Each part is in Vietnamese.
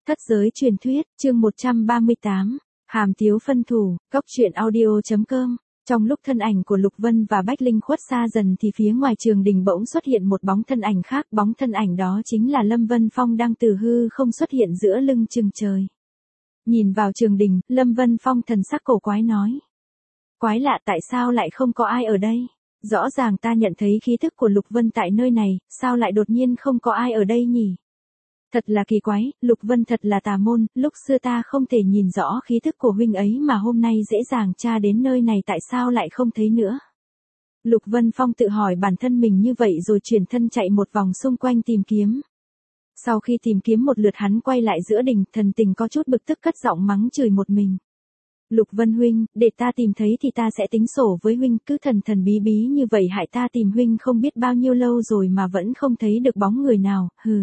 Thất giới truyền thuyết, chương 138, Hàm Tiếu phân thủ, Cóc truyện audio.com. Trong lúc thân ảnh của Lục Vân và Bách Linh khuất xa dần thì phía ngoài trường đình bỗng xuất hiện một bóng thân ảnh khác, bóng thân ảnh đó chính là Lâm Vân Phong đang từ hư không xuất hiện giữa lưng chừng trời. Nhìn vào trường đình, Lâm Vân Phong thần sắc cổ quái nói. Quái lạ, tại sao lại không có ai ở đây? Rõ ràng ta nhận thấy khí thức của Lục Vân tại nơi này, sao lại đột nhiên không có ai ở đây nhỉ? Thật là kỳ quái, Lục Vân thật là tà môn, lúc xưa ta không thể nhìn rõ khí thức của huynh ấy mà hôm nay dễ dàng tra đến nơi này, tại sao lại không thấy nữa? Lục Vân Phong tự hỏi bản thân mình như vậy rồi chuyển thân chạy một vòng xung quanh tìm kiếm. Sau khi tìm kiếm một lượt, hắn quay lại giữa đình, thần tình có chút bực tức cất giọng mắng chửi một mình. Lục Vân huynh, để ta tìm thấy thì ta sẽ tính sổ với huynh, cứ thần thần bí bí như vậy hại ta tìm huynh không biết bao nhiêu lâu rồi mà vẫn không thấy được bóng người nào, hừ.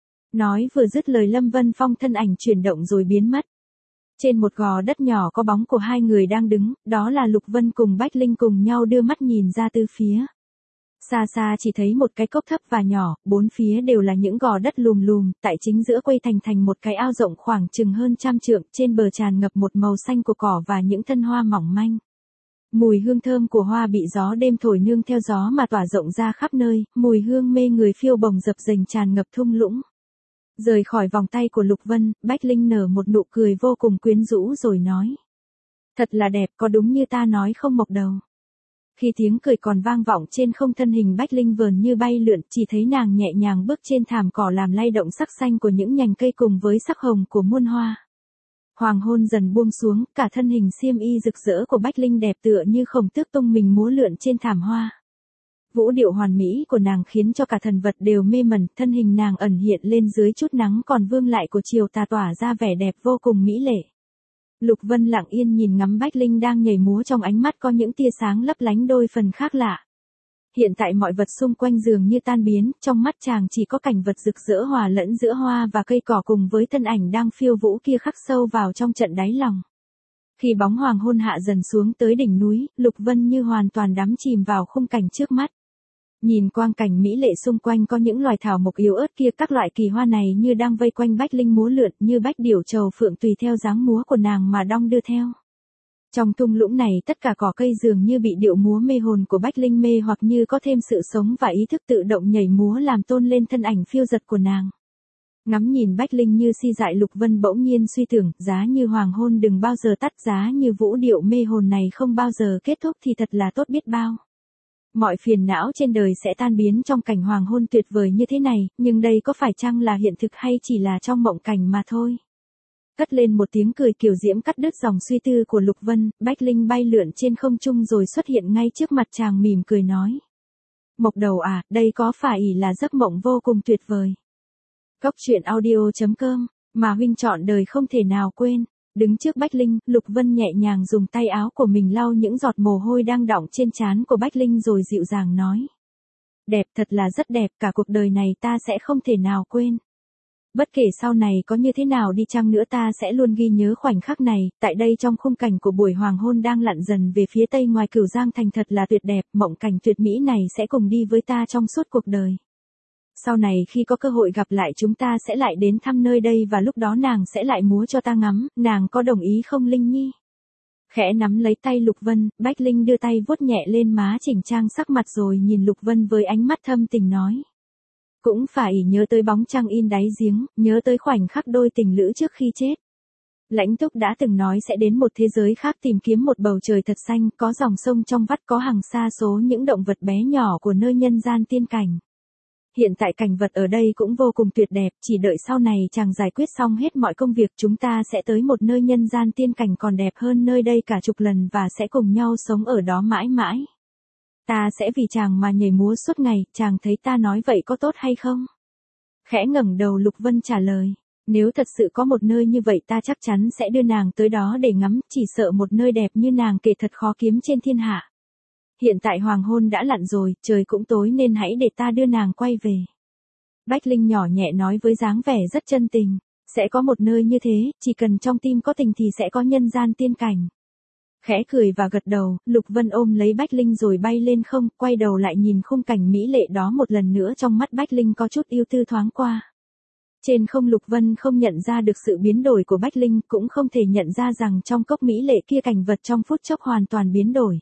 Nói vừa dứt lời, Lâm Vân Phong thân ảnh chuyển động rồi biến mất. Trên một gò đất nhỏ có bóng của hai người đang đứng, đó là Lục Vân cùng Bách Linh cùng nhau đưa mắt nhìn ra từ phía. Xa xa chỉ thấy một cái cốc thấp và nhỏ, bốn phía đều là những gò đất lùm lùm, tại chính giữa quây thành một cái ao rộng khoảng chừng hơn 100 trượng, trên bờ tràn ngập một màu xanh của cỏ và những thân hoa mỏng manh. Mùi hương thơm của hoa bị gió đêm thổi nương theo gió mà tỏa rộng ra khắp nơi, mùi hương mê người phiêu bồng dập dềnh tràn ngập thung lũng. Rời khỏi vòng tay của Lục Vân, Bách Linh nở một nụ cười vô cùng quyến rũ rồi nói. Thật là đẹp, có đúng như ta nói không mộc đầu? Khi tiếng cười còn vang vọng trên không, thân hình Bách Linh vờn như bay lượn, chỉ thấy nàng nhẹ nhàng bước trên thảm cỏ làm lay động sắc xanh của những nhành cây cùng với sắc hồng của muôn hoa. Hoàng hôn dần buông xuống, cả thân hình xiêm y rực rỡ của Bách Linh đẹp tựa như khổng tước tung mình múa lượn trên thảm hoa. Vũ điệu hoàn mỹ của nàng khiến cho cả thần vật đều mê mẩn, thân hình nàng ẩn hiện lên dưới chút nắng còn vương lại của chiều tà tỏa ra vẻ đẹp vô cùng mỹ lệ. Lục Vân lặng yên nhìn ngắm Bách Linh đang nhảy múa, trong ánh mắt có những tia sáng lấp lánh đôi phần khác lạ. Hiện tại mọi vật xung quanh dường như tan biến, trong mắt chàng chỉ có cảnh vật rực rỡ hòa lẫn giữa hoa và cây cỏ cùng với thân ảnh đang phiêu vũ kia khắc sâu vào trong trận đáy lòng. Khi bóng hoàng hôn hạ dần xuống tới đỉnh núi, Lục Vân như hoàn toàn đắm chìm vào khung cảnh trước mắt. Nhìn quang cảnh mỹ lệ xung quanh có những loài thảo mộc yếu ớt kia, các loại kỳ hoa này như đang vây quanh Bách Linh múa lượn, như bách điểu trầu phượng tùy theo dáng múa của nàng mà đong đưa theo. Trong thung lũng này tất cả cỏ cây dường như bị điệu múa mê hồn của Bách Linh mê hoặc, như có thêm sự sống và ý thức tự động nhảy múa làm tôn lên thân ảnh phiêu dật của nàng. Ngắm nhìn Bách Linh như si dại, Lục Vân bỗng nhiên suy tưởng, giá như hoàng hôn đừng bao giờ tắt, giá như vũ điệu mê hồn này không bao giờ kết thúc thì thật là tốt biết bao. Mọi phiền não trên đời sẽ tan biến trong cảnh hoàng hôn tuyệt vời như thế này, nhưng đây có phải chăng là hiện thực hay chỉ là trong mộng cảnh mà thôi? Cất lên một tiếng cười kiều diễm cắt đứt dòng suy tư của Lục Vân, Bách Linh bay lượn trên không trung rồi xuất hiện ngay trước mặt chàng mỉm cười nói. Mộc đầu à, đây có phải là giấc mộng vô cùng tuyệt vời? Cóc truyện audio.com, mà huynh chọn đời không thể nào quên. Đứng trước Bách Linh, Lục Vân nhẹ nhàng dùng tay áo của mình lau những giọt mồ hôi đang đọng trên trán của Bách Linh rồi dịu dàng nói. Đẹp, thật là rất đẹp, cả cuộc đời này ta sẽ không thể nào quên. Bất kể sau này có như thế nào đi chăng nữa ta sẽ luôn ghi nhớ khoảnh khắc này, tại đây trong khung cảnh của buổi hoàng hôn đang lặn dần về phía tây ngoài Cửu Giang thành, thật là tuyệt đẹp, mộng cảnh tuyệt mỹ này sẽ cùng đi với ta trong suốt cuộc đời. Sau này khi có cơ hội gặp lại chúng ta sẽ lại đến thăm nơi đây và lúc đó nàng sẽ lại múa cho ta ngắm, nàng có đồng ý không Linh Nhi? Khẽ nắm lấy tay Lục Vân, Bách Linh đưa tay vuốt nhẹ lên má chỉnh trang sắc mặt rồi nhìn Lục Vân với ánh mắt thâm tình nói. Cũng phải nhớ tới bóng trăng in đáy giếng, nhớ tới khoảnh khắc đôi tình lữ trước khi chết. Lãnh Túc đã từng nói sẽ đến một thế giới khác tìm kiếm một bầu trời thật xanh, có dòng sông trong vắt, có hàng xa số những động vật bé nhỏ của nơi nhân gian tiên cảnh. Hiện tại cảnh vật ở đây cũng vô cùng tuyệt đẹp, chỉ đợi sau này chàng giải quyết xong hết mọi công việc chúng ta sẽ tới một nơi nhân gian tiên cảnh còn đẹp hơn nơi đây cả chục lần và sẽ cùng nhau sống ở đó mãi mãi. Ta sẽ vì chàng mà nhảy múa suốt ngày, chàng thấy ta nói vậy có tốt hay không? Khẽ ngẩng đầu Lục Vân trả lời, nếu thật sự có một nơi như vậy ta chắc chắn sẽ đưa nàng tới đó để ngắm, chỉ sợ một nơi đẹp như nàng kể thật khó kiếm trên thiên hạ. Hiện tại hoàng hôn đã lặn rồi, trời cũng tối nên hãy để ta đưa nàng quay về. Bách Linh nhỏ nhẹ nói với dáng vẻ rất chân tình, sẽ có một nơi như thế, chỉ cần trong tim có tình thì sẽ có nhân gian tiên cảnh. Khẽ cười và gật đầu, Lục Vân ôm lấy Bách Linh rồi bay lên không, quay đầu lại nhìn khung cảnh mỹ lệ đó một lần nữa, trong mắt Bách Linh có chút yêu tư thoáng qua. Trên không Lục Vân không nhận ra được sự biến đổi của Bách Linh, cũng không thể nhận ra rằng trong cốc mỹ lệ kia cảnh vật trong phút chốc hoàn toàn biến đổi.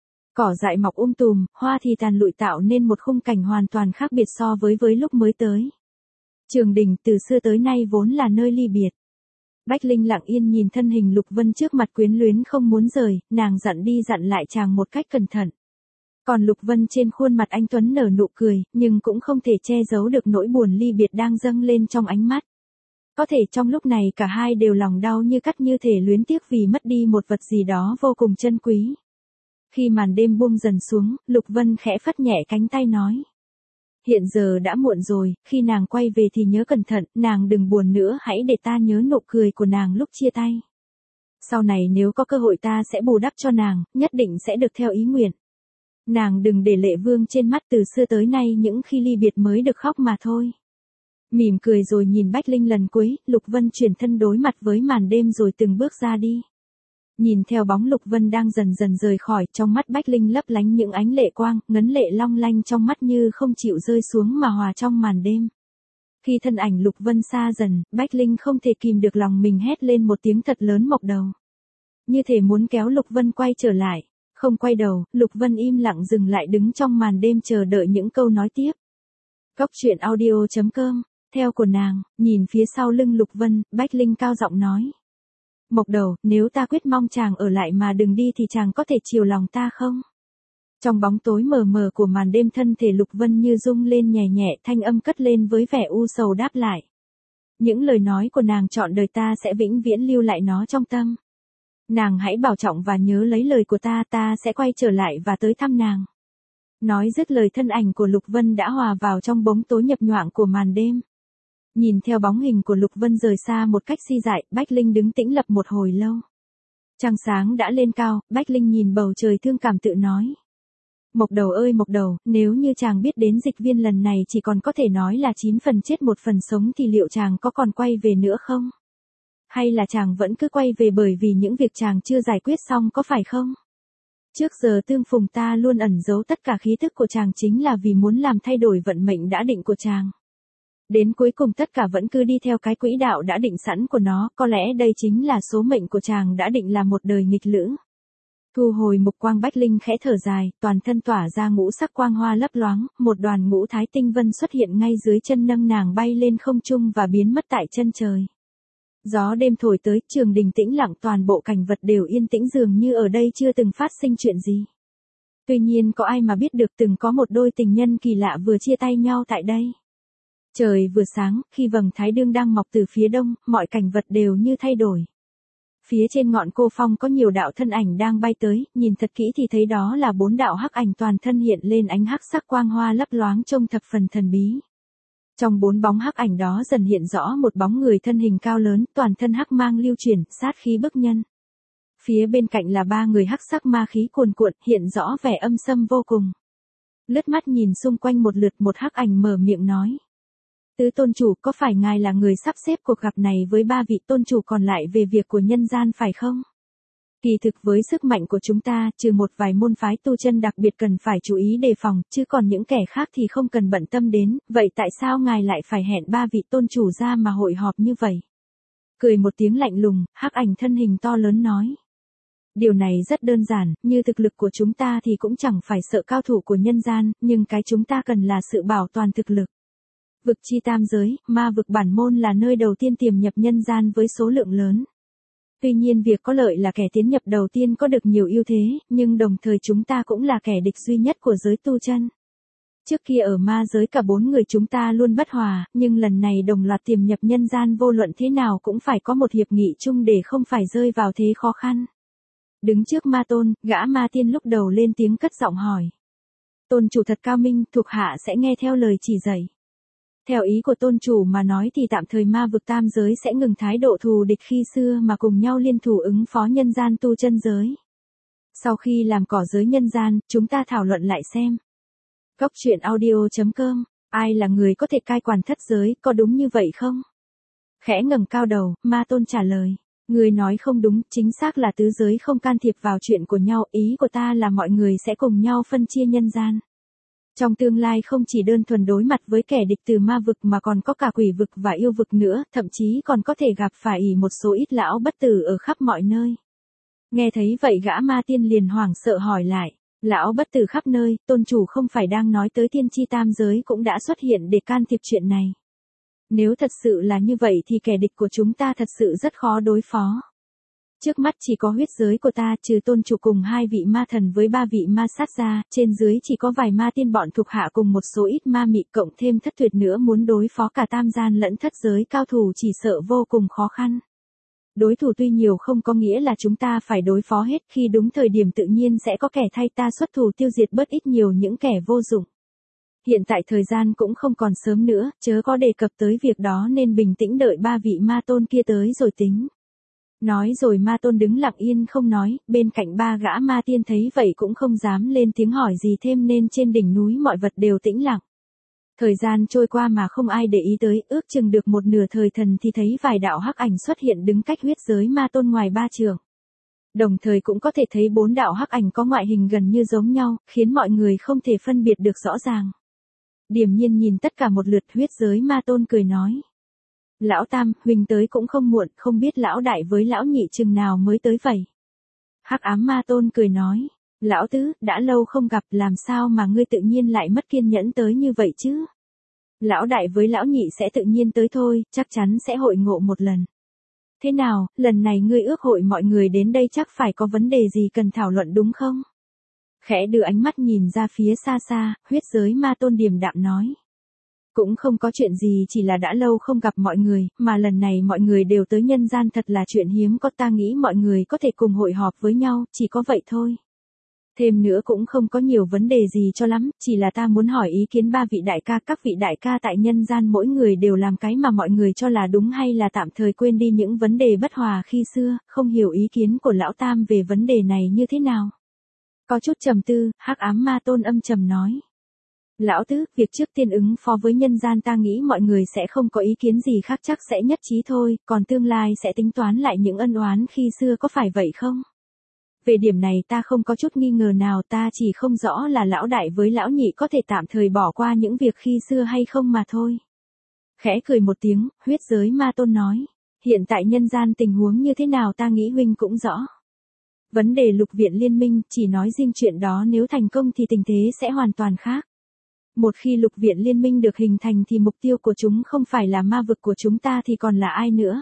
Cỏ dại mọc tùm, hoa thì tàn lụi tạo nên một khung cảnh hoàn toàn khác biệt so với lúc mới tới. Trường Đình từ xưa tới nay vốn là nơi ly biệt. Bách Linh lặng yên nhìn thân hình Lục Vân trước mặt quyến luyến không muốn rời, nàng dặn đi dặn lại chàng một cách cẩn thận. Còn Lục Vân trên khuôn mặt anh tuấn nở nụ cười, nhưng cũng không thể che giấu được nỗi buồn ly biệt đang dâng lên trong ánh mắt. Có thể trong lúc này cả hai đều lòng đau như cắt, như thể luyến tiếc vì mất đi một vật gì đó vô cùng chân quý. Khi màn đêm buông dần xuống, Lục Vân khẽ phất nhẹ cánh tay nói. Hiện giờ đã muộn rồi, khi nàng quay về thì nhớ cẩn thận, nàng đừng buồn nữa, hãy để ta nhớ nụ cười của nàng lúc chia tay. Sau này nếu có cơ hội ta sẽ bù đắp cho nàng, nhất định sẽ được theo ý nguyện. Nàng đừng để lệ vương trên mắt, từ xưa tới nay những khi ly biệt mới được khóc mà thôi. Mỉm cười rồi nhìn Bách Linh lần cuối, Lục Vân chuyển thân đối mặt với màn đêm rồi từng bước ra đi. Nhìn theo bóng Lục Vân đang dần dần rời khỏi, trong mắt Bách Linh lấp lánh những ánh lệ quang, ngấn lệ long lanh trong mắt như không chịu rơi xuống mà hòa trong màn đêm. Khi thân ảnh Lục Vân xa dần, Bách Linh không thể kìm được lòng mình hét lên một tiếng thật lớn Mộc Đầu. Như thể muốn kéo Lục Vân quay trở lại. Không quay đầu, Lục Vân im lặng dừng lại đứng trong màn đêm chờ đợi những câu nói tiếp. Góc truyện audio.com, theo của nàng, nhìn phía sau lưng Lục Vân, Bách Linh cao giọng nói. Mộc Đầu, nếu ta quyết mong chàng ở lại mà đừng đi thì chàng có thể chiều lòng ta không? Trong bóng tối mờ mờ của màn đêm thân thể Lục Vân như rung lên nhẹ nhẹ, thanh âm cất lên với vẻ u sầu đáp lại. Những lời nói của nàng trọn đời ta sẽ vĩnh viễn lưu lại nó trong tâm. Nàng hãy bảo trọng và nhớ lấy lời của ta sẽ quay trở lại và tới thăm nàng. Nói dứt lời thân ảnh của Lục Vân đã hòa vào trong bóng tối nhập nhoạng của màn đêm. Nhìn theo bóng hình của Lục Vân rời xa một cách si dại, Bách Linh đứng tĩnh lập một hồi lâu. Trăng sáng đã lên cao, Bách Linh nhìn bầu trời thương cảm tự nói. Mộc Đầu ơi Mộc Đầu, nếu như chàng biết đến dịch viên lần này chỉ còn có thể nói là 9 phần chết 1 phần sống thì liệu chàng có còn quay về nữa không? Hay là chàng vẫn cứ quay về bởi vì những việc chàng chưa giải quyết xong có phải không? Trước giờ tương phùng ta luôn ẩn giấu tất cả khí thức của chàng chính là vì muốn làm thay đổi vận mệnh đã định của chàng. Đến cuối cùng tất cả vẫn cứ đi theo cái quỹ đạo đã định sẵn của nó, có lẽ đây chính là số mệnh của chàng đã định là một đời nghịch lữ. Thu hồi mục quang, Bách Linh khẽ thở dài, toàn thân tỏa ra ngũ sắc quang hoa lấp loáng, một đoàn ngũ thái tinh vân xuất hiện ngay dưới chân nâng nàng bay lên không trung và biến mất tại chân trời. Gió đêm thổi tới, Trường Đình tĩnh lặng, toàn bộ cảnh vật đều yên tĩnh dường như ở đây chưa từng phát sinh chuyện gì. Tuy nhiên có ai mà biết được từng có một đôi tình nhân kỳ lạ vừa chia tay nhau tại đây. Trời vừa sáng, khi vầng thái dương đang mọc từ phía đông, mọi cảnh vật đều như thay đổi. Phía trên ngọn cô phong có nhiều đạo thân ảnh đang bay tới, nhìn thật kỹ thì thấy đó là 4 đạo hắc ảnh toàn thân hiện lên ánh hắc sắc quang hoa lấp loáng trông thập phần thần bí. Trong 4 bóng hắc ảnh đó dần hiện rõ một bóng người thân hình cao lớn, toàn thân hắc mang lưu chuyển, sát khí bức nhân. Phía bên cạnh là 3 người hắc sắc ma khí cuồn cuộn, hiện rõ vẻ âm sâm vô cùng. Lướt mắt nhìn xung quanh một lượt, một hắc ảnh mở miệng nói. Tứ tôn chủ, có phải ngài là người sắp xếp cuộc gặp này với 3 vị tôn chủ còn lại về việc của nhân gian phải không? Kỳ thực với sức mạnh của chúng ta, trừ một vài môn phái tu chân đặc biệt cần phải chú ý đề phòng, chứ còn những kẻ khác thì không cần bận tâm đến, vậy tại sao ngài lại phải hẹn 3 vị tôn chủ ra mà hội họp như vậy? Cười một tiếng lạnh lùng, hắc ảnh thân hình to lớn nói. Điều này rất đơn giản, như thực lực của chúng ta thì cũng chẳng phải sợ cao thủ của nhân gian, nhưng cái chúng ta cần là sự bảo toàn thực lực. Vực chi tam giới, ma vực bản môn là nơi đầu tiên tiềm nhập nhân gian với số lượng lớn. Tuy nhiên việc có lợi là kẻ tiến nhập đầu tiên có được nhiều ưu thế, nhưng đồng thời chúng ta cũng là kẻ địch duy nhất của giới tu chân. Trước kia ở ma giới cả 4 người chúng ta luôn bất hòa, nhưng lần này đồng loạt tiềm nhập nhân gian, vô luận thế nào cũng phải có một hiệp nghị chung để không phải rơi vào thế khó khăn. Đứng trước ma tôn, gã ma tiên lúc đầu lên tiếng cất giọng hỏi. Tôn chủ thật cao minh, thuộc hạ sẽ nghe theo lời chỉ dạy. Theo ý của tôn chủ mà nói thì tạm thời ma vực tam giới sẽ ngừng thái độ thù địch khi xưa mà cùng nhau liên thủ ứng phó nhân gian tu chân giới. Sau khi làm cỏ giới nhân gian, chúng ta thảo luận lại xem. Góc truyện audio.com, ai là người có thể cai quản thất giới, có đúng như vậy không? Khẽ ngẩng cao đầu, ma tôn trả lời. Người nói không đúng, chính xác là tứ giới không can thiệp vào chuyện của nhau, ý của ta là mọi người sẽ cùng nhau phân chia nhân gian. Trong tương lai không chỉ đơn thuần đối mặt với kẻ địch từ ma vực mà còn có cả quỷ vực và yêu vực nữa, thậm chí còn có thể gặp phải một số ít lão bất tử ở khắp mọi nơi. Nghe thấy vậy gã ma tiên liền hoảng sợ hỏi lại, lão bất tử khắp nơi, tôn chủ không phải đang nói tới tiên tri tam giới cũng đã xuất hiện để can thiệp chuyện này. Nếu thật sự là như vậy thì kẻ địch của chúng ta thật sự rất khó đối phó. Trước mắt chỉ có huyết giới của ta, trừ tôn chủ cùng 2 vị ma thần với 3 vị ma sát ra, trên dưới chỉ có vài ma tiên bọn thuộc hạ cùng một số ít ma mị cộng thêm thất tuyệt nữa, muốn đối phó cả tam gian lẫn thất giới cao thủ chỉ sợ vô cùng khó khăn. Đối thủ tuy nhiều không có nghĩa là chúng ta phải đối phó hết, khi đúng thời điểm tự nhiên sẽ có kẻ thay ta xuất thủ tiêu diệt bớt ít nhiều những kẻ vô dụng. Hiện tại thời gian cũng không còn sớm nữa, chớ có đề cập tới việc đó nên bình tĩnh đợi 3 vị ma tôn kia tới rồi tính. Nói rồi ma tôn đứng lặng yên không nói, bên cạnh 3 gã ma tiên thấy vậy cũng không dám lên tiếng hỏi gì thêm nên trên đỉnh núi mọi vật đều tĩnh lặng. Thời gian trôi qua mà không ai để ý tới, ước chừng được một nửa thời thần thì thấy vài đạo hắc ảnh xuất hiện đứng cách huyết giới ma tôn ngoài 3 trượng. Đồng thời cũng có thể thấy 4 đạo hắc ảnh có ngoại hình gần như giống nhau, khiến mọi người không thể phân biệt được rõ ràng. Điềm nhiên nhìn tất cả một lượt, huyết giới ma tôn cười nói. Lão Tam, huynh tới cũng không muộn, không biết lão đại với lão nhị chừng nào mới tới vậy. Hắc ám ma tôn cười nói. Lão Tứ, đã lâu không gặp, làm sao mà ngươi tự nhiên lại mất kiên nhẫn tới như vậy chứ? Lão đại với lão nhị sẽ tự nhiên tới thôi, chắc chắn sẽ hội ngộ một lần. Thế nào, lần này ngươi ước hội mọi người đến đây chắc phải có vấn đề gì cần thảo luận đúng không? Khẽ đưa ánh mắt nhìn ra phía xa xa, huyết giới ma tôn điềm đạm nói. Cũng không có chuyện gì, chỉ là đã lâu không gặp mọi người, mà lần này mọi người đều tới nhân gian thật là chuyện hiếm có, ta nghĩ mọi người có thể cùng hội họp với nhau, chỉ có vậy thôi. Thêm nữa cũng không có nhiều vấn đề gì cho lắm, chỉ là ta muốn hỏi ý kiến 3 vị đại ca, các vị đại ca tại nhân gian mỗi người đều làm cái mà mọi người cho là đúng hay là tạm thời quên đi những vấn đề bất hòa khi xưa, không hiểu ý kiến của lão Tam về vấn đề này như thế nào. Có chút trầm tư, hắc ám ma tôn âm trầm nói. Lão Tứ, việc trước tiên ứng phó với nhân gian ta nghĩ mọi người sẽ không có ý kiến gì khác, chắc sẽ nhất trí thôi, còn tương lai sẽ tính toán lại những ân oán khi xưa, có phải vậy không? Về điểm này ta không có chút nghi ngờ nào, ta chỉ không rõ là lão đại với lão nhị có thể tạm thời bỏ qua những việc khi xưa hay không mà thôi. Khẽ cười một tiếng, huyết giới ma tôn nói. Hiện tại nhân gian tình huống như thế nào ta nghĩ huynh cũng rõ. Vấn đề lục viện liên minh, chỉ nói riêng chuyện đó nếu thành công thì tình thế sẽ hoàn toàn khác. Một khi lục viện liên minh được hình thành thì mục tiêu của chúng không phải là ma vực của chúng ta thì còn là ai nữa.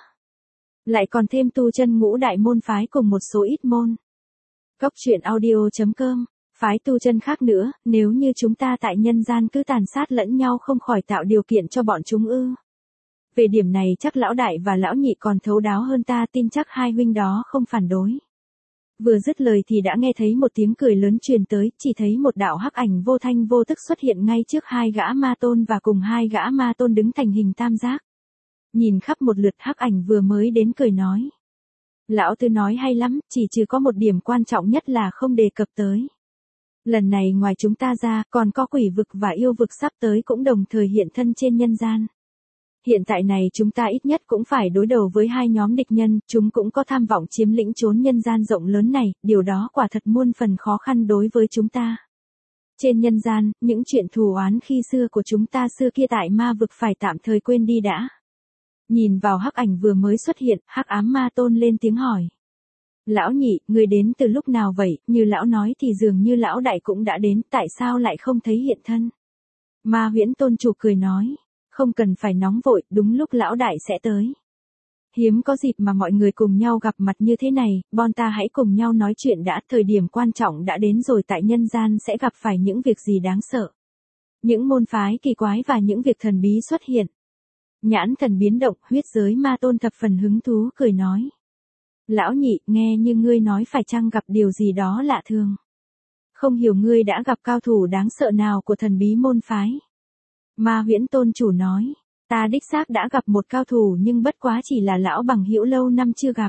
Lại còn thêm tu chân ngũ đại môn phái cùng một số ít môn. Góc truyện audio.com, phái tu chân khác nữa, nếu như chúng ta tại nhân gian cứ tàn sát lẫn nhau không khỏi tạo điều kiện cho bọn chúng ư. Về điểm này chắc lão đại và lão nhị còn thấu đáo hơn ta, tin chắc hai huynh đó không phản đối. Vừa dứt lời thì đã nghe thấy một tiếng cười lớn truyền tới, chỉ thấy một đạo hắc ảnh vô thanh vô tức xuất hiện ngay trước 2 gã ma tôn và cùng 2 gã ma tôn đứng thành hình tam giác. Nhìn khắp một lượt, hắc ảnh vừa mới đến cười nói. Lão Tư nói hay lắm, chỉ trừ có một điểm quan trọng nhất là không đề cập tới. Lần này ngoài chúng ta ra, còn có quỷ vực và yêu vực sắp tới cũng đồng thời hiện thân trên nhân gian. Hiện tại này chúng ta ít nhất cũng phải đối đầu với 2 nhóm địch nhân, chúng cũng có tham vọng chiếm lĩnh chốn nhân gian rộng lớn này, điều đó quả thật muôn phần khó khăn đối với chúng ta. Trên nhân gian, những chuyện thù oán khi xưa của chúng ta xưa kia tại ma vực phải tạm thời quên đi đã. Nhìn vào hắc ảnh vừa mới xuất hiện, hắc ám ma tôn lên tiếng hỏi. Lão nhị, người đến từ lúc nào vậy, như lão nói thì dường như lão đại cũng đã đến, tại sao lại không thấy hiện thân? Ma huyễn tôn chủ cười nói. Không cần phải nóng vội, đúng lúc lão đại sẽ tới. Hiếm có dịp mà mọi người cùng nhau gặp mặt như thế này, bọn ta hãy cùng nhau nói chuyện đã, thời điểm quan trọng đã đến rồi, tại nhân gian sẽ gặp phải những việc gì đáng sợ. Những môn phái kỳ quái và những việc thần bí xuất hiện. Nhãn thần biến động, huyết giới ma tôn thập phần hứng thú cười nói. Lão nhị, nghe như ngươi nói phải chăng gặp điều gì đó lạ thường. Không hiểu ngươi đã gặp cao thủ đáng sợ nào của thần bí môn phái. Ma huyễn tôn chủ nói, ta đích xác đã gặp một cao thủ nhưng bất quá chỉ là lão bằng hữu lâu năm chưa gặp.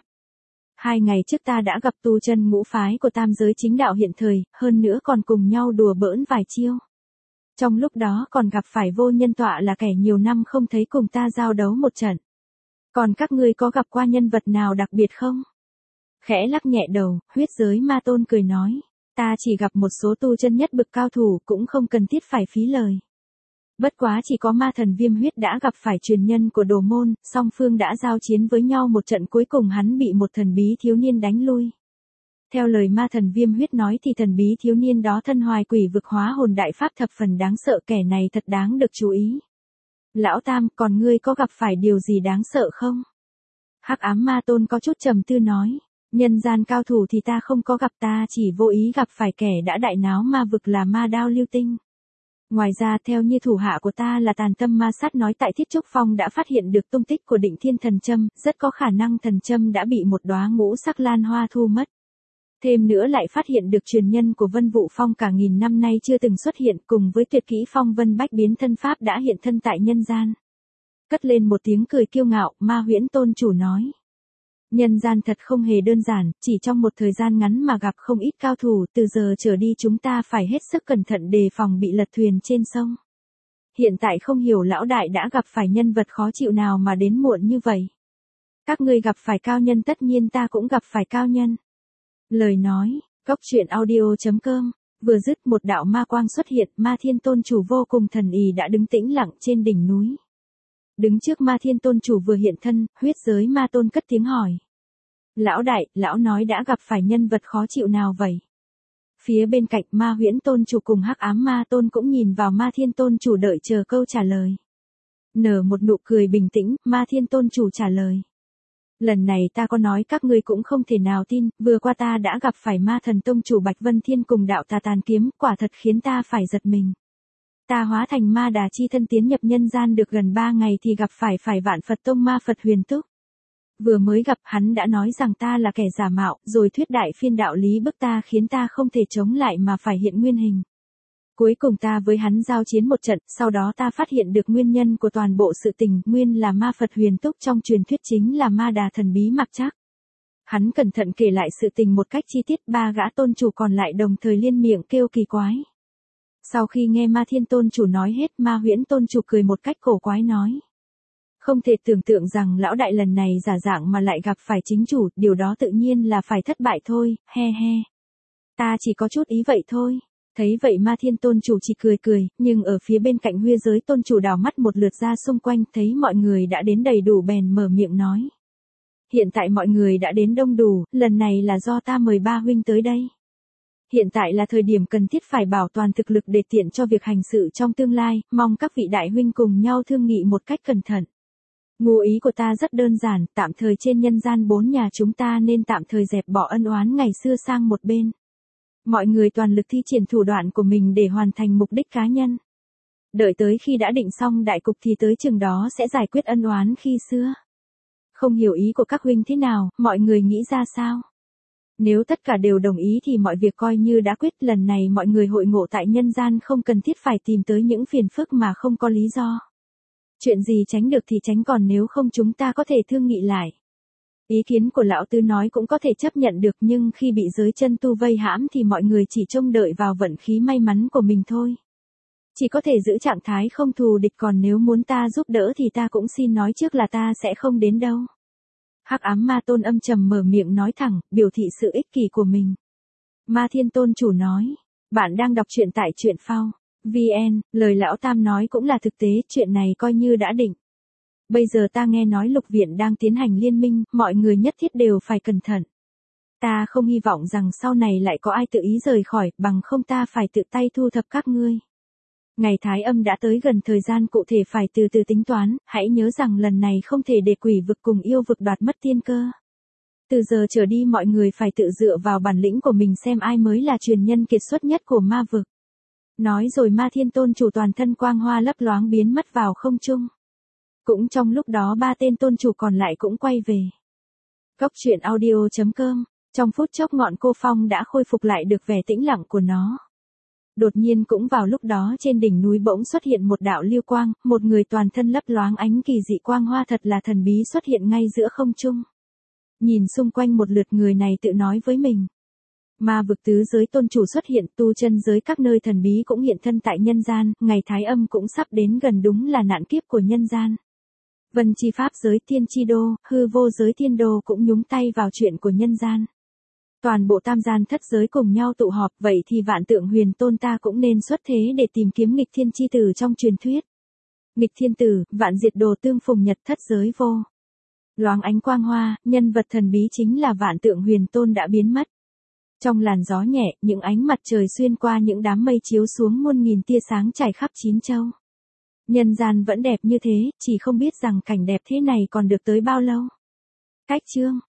2 ngày trước ta đã gặp tu chân ngũ phái của tam giới chính đạo hiện thời, hơn nữa còn cùng nhau đùa bỡn vài chiêu. Trong lúc đó còn gặp phải vô nhân tọa là kẻ nhiều năm không thấy cùng ta giao đấu một trận. Còn các ngươi có gặp qua nhân vật nào đặc biệt không? Khẽ lắc nhẹ đầu, huyết giới ma tôn cười nói. Ta chỉ gặp một số tu chân nhất bực cao thủ cũng không cần thiết phải phí lời. Bất quá chỉ có ma thần Viêm Huyết đã gặp phải truyền nhân của Đồ môn, song phương đã giao chiến với nhau một trận, cuối cùng hắn bị một thần bí thiếu niên đánh lui. Theo lời ma thần Viêm Huyết nói thì thần bí thiếu niên đó thân hoài quỷ vực hóa hồn đại pháp thập phần đáng sợ, kẻ này thật đáng được chú ý. Lão Tam, còn ngươi có gặp phải điều gì đáng sợ không? Hắc ám ma tôn có chút trầm tư nói. Nhân gian cao thủ thì ta không có gặp, ta chỉ vô ý gặp phải kẻ đã đại náo ma vực là Ma Đao Lưu Tinh. Ngoài ra theo như thủ hạ của ta là Tàn Tâm Ma Sát nói tại Thiết Trúc Phong đã phát hiện được tung tích của Định Thiên thần châm, rất có khả năng thần châm đã bị một đóa ngũ sắc lan hoa thu mất. Thêm nữa lại phát hiện được truyền nhân của Vân Vũ Phong cả nghìn năm nay chưa từng xuất hiện, cùng với tuyệt kỹ phong vân bách biến thân pháp đã hiện thân tại nhân gian. Cất lên một tiếng cười kiêu ngạo, Ma Huyễn tôn chủ nói. Nhân gian thật không hề đơn giản, chỉ trong một thời gian ngắn mà gặp không ít cao thủ, từ giờ trở đi chúng ta phải hết sức cẩn thận đề phòng bị lật thuyền trên sông. Hiện tại không hiểu lão đại đã gặp phải nhân vật khó chịu nào mà đến muộn như vậy. Các ngươi gặp phải cao nhân tất nhiên ta cũng gặp phải cao nhân. Lời nói, Cốc Truyện Audio.com, vừa dứt một đạo ma quang xuất hiện, Ma Thiên tôn chủ vô cùng thần ý đã đứng tĩnh lặng trên đỉnh núi. Đứng trước Ma Thiên tôn chủ vừa hiện thân, huyết giới ma tôn cất tiếng hỏi. Lão đại, lão nói đã gặp phải nhân vật khó chịu nào vậy? Phía bên cạnh Ma Huyễn tôn chủ cùng Hắc ám ma tôn cũng nhìn vào Ma Thiên tôn chủ đợi chờ câu trả lời. Nở một nụ cười bình tĩnh, Ma Thiên tôn chủ trả lời. Lần này ta có nói các ngươi cũng không thể nào tin, vừa qua ta đã gặp phải ma thần tông chủ Bạch Vân Thiên cùng đạo tà tàn kiếm, quả thật khiến ta phải giật mình. Ta hóa thành ma đà chi thân tiến nhập nhân gian được gần 3 ngày thì gặp phải Vạn Phật Tông ma Phật Huyền Túc. Vừa mới gặp hắn đã nói rằng ta là kẻ giả mạo, rồi thuyết đại phiên đạo lý bức ta khiến ta không thể chống lại mà phải hiện nguyên hình. Cuối cùng ta với hắn giao chiến một trận, sau đó ta phát hiện được nguyên nhân của toàn bộ sự tình, nguyên là ma Phật Huyền Túc trong truyền thuyết chính là ma đà thần bí mặc trắc. Hắn cẩn thận kể lại sự tình một cách chi tiết, 3 gã tôn chủ còn lại đồng thời liên miệng kêu kỳ quái. Sau khi nghe Ma Thiên tôn chủ nói hết, Ma Huyễn tôn chủ cười một cách cổ quái nói. Không thể tưởng tượng rằng lão đại lần này giả dạng mà lại gặp phải chính chủ, điều đó tự nhiên là phải thất bại thôi, he he. Ta chỉ có chút ý vậy thôi. Thấy vậy Ma Thiên tôn chủ chỉ cười cười, nhưng ở phía bên cạnh Huyết giới tôn chủ đảo mắt một lượt ra xung quanh, thấy mọi người đã đến đầy đủ bèn mở miệng nói. Hiện tại mọi người đã đến đông đủ, lần này là do ta mời ba huynh tới đây. Hiện tại là thời điểm cần thiết phải bảo toàn thực lực để tiện cho việc hành sự trong tương lai, mong các vị đại huynh cùng nhau thương nghị một cách cẩn thận. Ngụ ý của ta rất đơn giản, tạm thời trên nhân gian 4 nhà chúng ta nên tạm thời dẹp bỏ ân oán ngày xưa sang một bên. Mọi người toàn lực thi triển thủ đoạn của mình để hoàn thành mục đích cá nhân. Đợi tới khi đã định xong đại cục thì tới chừng đó sẽ giải quyết ân oán khi xưa. Không hiểu ý của các huynh thế nào, mọi người nghĩ ra sao? Nếu tất cả đều đồng ý thì mọi việc coi như đã quyết, lần này mọi người hội ngộ tại nhân gian không cần thiết phải tìm tới những phiền phức mà không có lý do. Chuyện gì tránh được thì tránh, còn nếu không chúng ta có thể thương nghị lại. Ý kiến của lão tứ nói cũng có thể chấp nhận được, nhưng khi bị giới chân tu vây hãm thì mọi người chỉ trông đợi vào vận khí may mắn của mình thôi. Chỉ có thể giữ trạng thái không thù địch, còn nếu muốn ta giúp đỡ thì ta cũng xin nói trước là ta sẽ không đến đâu. Hắc ám ma tôn âm trầm mở miệng nói thẳng, biểu thị sự ích kỷ của mình. Ma Thiên tôn chủ nói, bạn đang đọc truyện tại truyện phao VN, lời lão tam nói cũng là thực tế, chuyện này coi như đã định. Bây giờ ta nghe nói lục viện đang tiến hành liên minh, mọi người nhất thiết đều phải cẩn thận. Ta không hy vọng rằng sau này lại có ai tự ý rời khỏi, bằng không ta phải tự tay thu thập các ngươi. Ngày Thái Âm đã tới gần, thời gian cụ thể phải từ từ tính toán, hãy nhớ rằng lần này không thể để quỷ vực cùng yêu vực đoạt mất tiên cơ. Từ giờ trở đi mọi người phải tự dựa vào bản lĩnh của mình xem ai mới là truyền nhân kiệt xuất nhất của ma vực. Nói rồi Ma Thiên tôn chủ toàn thân quang hoa lấp loáng biến mất vào không trung. Cũng trong lúc đó 3 tên tôn chủ còn lại cũng quay về. Cốc Truyện Audio.com, trong phút chốc ngọn cô phong đã khôi phục lại được vẻ tĩnh lặng của nó. Đột nhiên cũng vào lúc đó trên đỉnh núi bỗng xuất hiện một đạo lưu quang, một người toàn thân lấp loáng ánh kỳ dị quang hoa thật là thần bí xuất hiện ngay giữa không trung. Nhìn xung quanh một lượt, người này tự nói với mình. Ma vực tứ giới tôn chủ xuất hiện, tu chân giới các nơi thần bí cũng hiện thân tại nhân gian, ngày Thái Âm cũng sắp đến gần, đúng là nạn kiếp của nhân gian. Vân chi pháp giới, thiên chi đô, hư vô giới thiên đô cũng nhúng tay vào chuyện của nhân gian. Toàn bộ tam gian thất giới cùng nhau tụ họp, vậy thì Vạn Tượng Huyền Tôn ta cũng nên xuất thế để tìm kiếm nghịch thiên chi tử trong truyền thuyết. Nghịch thiên tử, vạn diệt đồ tương phùng nhật thất giới vô. Loáng ánh quang hoa, nhân vật thần bí chính là Vạn Tượng Huyền Tôn đã biến mất. Trong làn gió nhẹ, những ánh mặt trời xuyên qua những đám mây chiếu xuống muôn nghìn tia sáng trải khắp chín châu. Nhân gian vẫn đẹp như thế, chỉ không biết rằng cảnh đẹp thế này còn được tới bao lâu. Cách chương